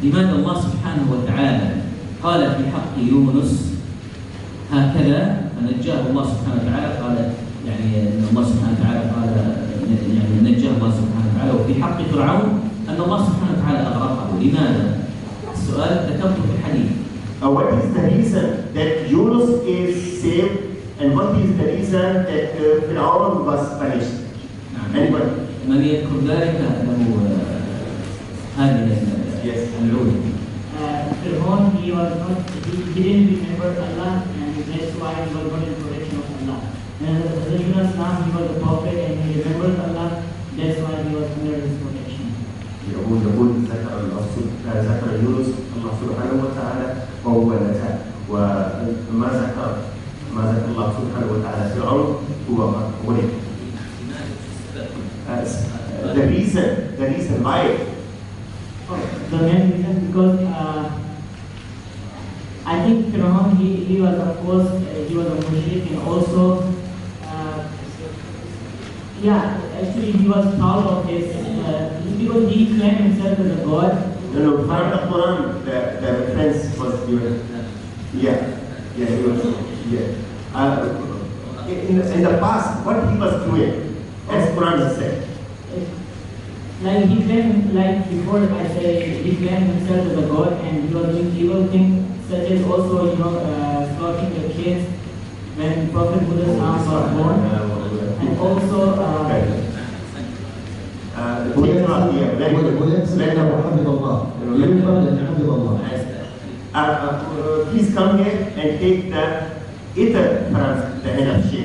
لماذا الله سبحانه وتعالى قال في حق يونس هكذا فنجاه الله سبحانه وتعالى؟ قال يعني أن الله سبحانه وتعالى قال يعني نجاه الله سبحانه وتعالى، وفي حق فرعون أن الله سبحانه وتعالى أغرقه. لماذا؟ السؤال ذكرته في الحديث. What is the reason that Yunus is saved, and what is the reason that Fir'aun was punished? Anyone? من يذكر ذلك له هذه العودة. Fir'aun, he didn't remember Allah, and that's why he was not in protection of Allah. And Yunus now, he was a prophet and he remembered Allah, that's why he was under his protection. يقول ذكر يونس الله سبحانه وتعالى وهو نجا، وما ذكر الله سبحانه وتعالى فرعون هو غرق. The reason why? The main reason because I think Fir'aun, he was of course he was a mushrik, and also actually he was proud of his because he claimed himself as a god. No, from the Quran the reference was given. He was. In the past, what he was doing, as Quran said. Like he claimed, like before I say, he claimed himself as a god, and he was doing evil things such as also, slaughtering the kids when Prophet Muhammad was born, and also. Please come here and take the ether from the head of Sheikh.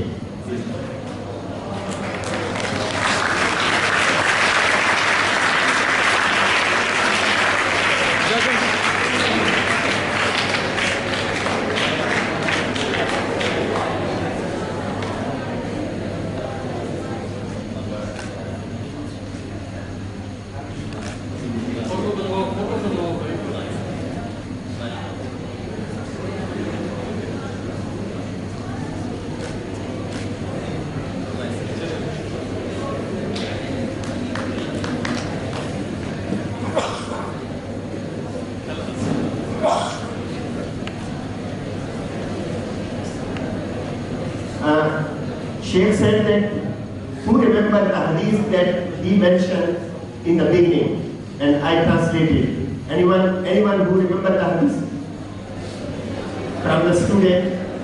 Sheikh said that who remember the hadith that he mentioned in the beginning, and I translated. Anyone who remember the hadith from the student?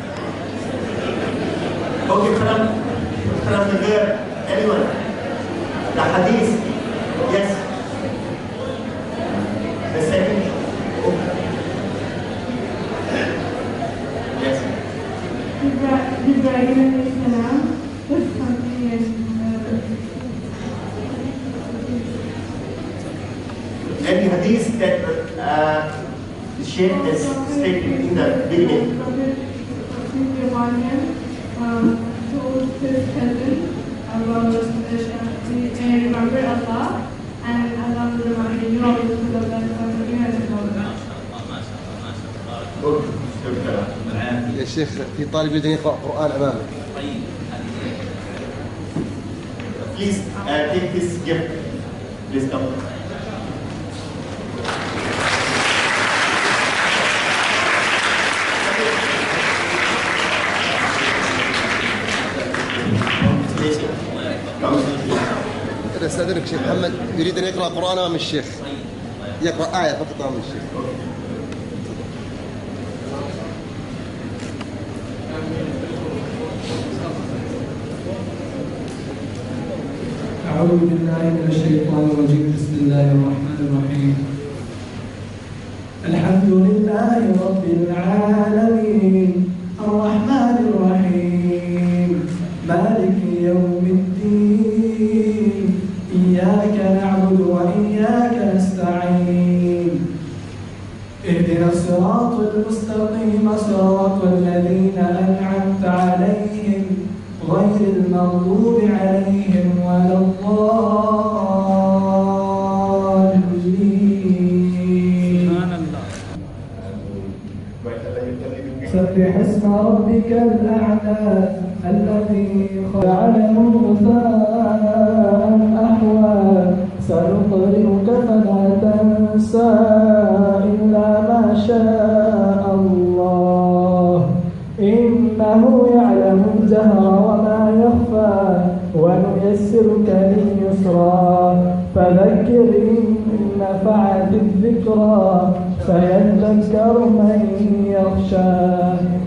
Okay, from the girl. Anyone? The hadith? Yes. The second. Yes. Any hadith that the Shaykh has stated in the beginning? Told his cousin about remember Allah, and Allah will remind you of the best of you and يا شيخ في طالب يريد يقرأ قرآن أمامك. Please take this gift. Please come. استاذنك شيخ محمد يريد ان يقرا قران امام الشيخ، يقرا ايه فقط امام الشيخ. أعوذ بالله من الشيطان الرجيم. بسم الله الرحمن الرحيم. الحمد لله رب العالمين الرحمن الرحيم مالك يوم الدين إياك نعبد وإياك نستعين اهدنا الصراط المستقيم صراط الذين أنعمت عليهم غير المغضوب عليهم ولا الضالين. سبح ونيسرك لليسرى فذكر إن نفعت الذكرى سيذكر من يخشى.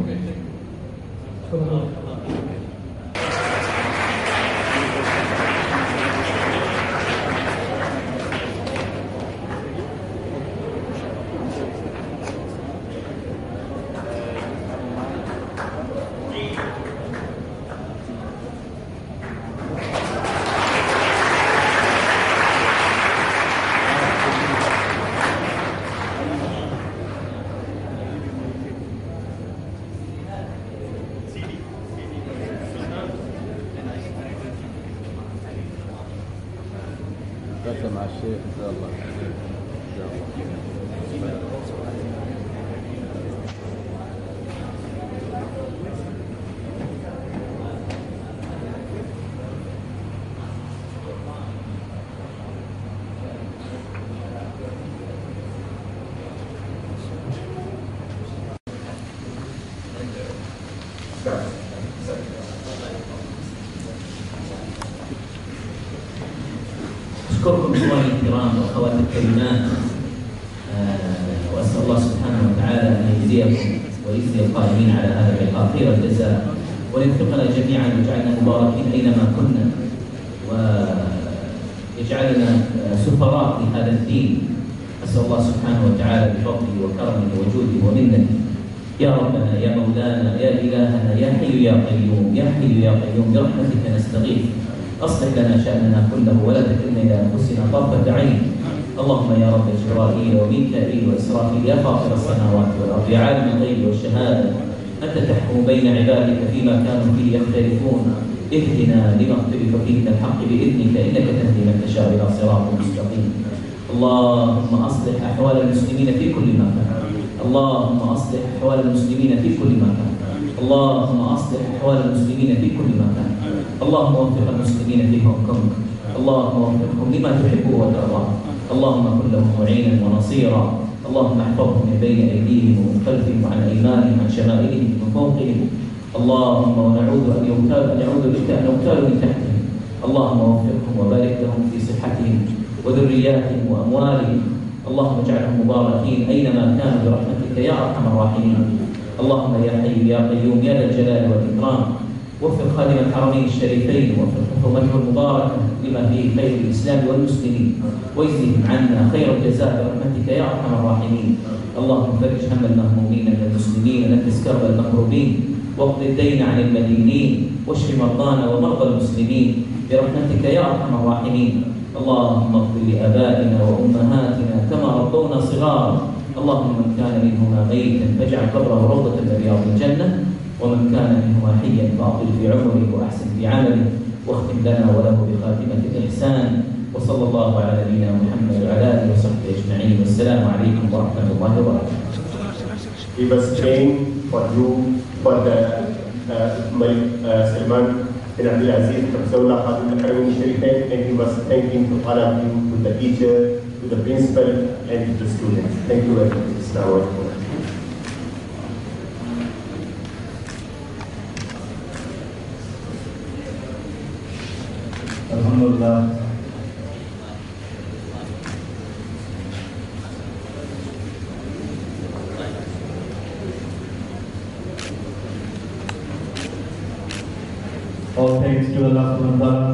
مع الشيخ إن شاء الله. إن شاء الله. أشكركم إخواني الكرام وأخواتي الكريمات، وأسأل الله سبحانه وتعالى أن يجزيكم ويجزي القائمين على هذا اللقاء خير الجزاء، ويوفقنا جميعا ويجعلنا مباركين أينما كنا، ويجعلنا سفراء لهذا الدين. أسأل الله سبحانه وتعالى بفضله وكرمه وجوده ومنته يا ربنا يا مولانا يا إلهنا يا حي يا قيوم يا حي يا قيوم برحمتك نستغيث، أصلح لنا شأننا كله ولا تكلنا إلى أنفسنا طرفة عين. اللهم يا رب جبرائيل وميكائيل وإسرافيل يا فاطر السماوات والأرض يا عالم الغيب والشهادة أنت تحكم بين عبادك فيما كانوا فيه يختلفون، اهدنا لما اختلف فيه من الحق بإذنك إنك تهدي من تشاء إلى صراط مستقيم. اللهم أصلح أحوال المسلمين في كل مكان، اللهم أصلح أحوال المسلمين في كل مكان، اللهم أصلح أحوال المسلمين في كل مكان. اللهم وفق المسلمين في هونغ كونغ، اللهم وفقهم لما تحب وترضى، اللهم كن لهم معينا ونصيرا، اللهم احفظهم من بين أيديهم ومن خلفهم وعن أيمانهم وعن شمائلهم ومن فوقهم، اللهم ونعوذ بك أن يغتالوا من تحتهم، اللهم وفقهم وبارك لهم في صحتهم وذرياتهم وأموالهم، اللهم اجعلهم مباركين أينما كانوا برحمتك يا أرحم الراحمين. اللهم يا حي يا قيوم يا ذا الجلال والإكرام وفق خادم الحرمين الشريفين وفق حكومته المباركة لما فيه خير الإسلام والمسلمين، واجزهم عنا خير الجزاء برحمتك يا أرحم الراحمين. اللهم فرج هم المهمومين من المسلمين ونفس كرب المكروبين واقض الدين عن المدينين واشف مرضانا ومرضى المسلمين برحمتك يا أرحم الراحمين. اللهم اغفر لآبائنا وأمهاتنا كما ربونا صغارا، اللهم من كان منهما ميتا فاجعل قبره روضة من رياض الجنة، ومن كان منهما حيا فأطل في عمره وأحسن في عمله، واختم لنا وله بخاتمة الإحسان. وصلى الله على نبينا محمد وعلى آله وصحبه أجمعين، والسلام عليكم ورحمة الله وبركاته. We was praying for you, for the Malik Salman bin Abdul Aziz, Professor Khadim al-Haramain al-Sharifain, and he was thanking to all of you, to the teacher, to the principal, and to the students. Thank you very much. Assalamu alaikum. Alhamdulillah. All thanks to Allah subhanahu wa ta'ala.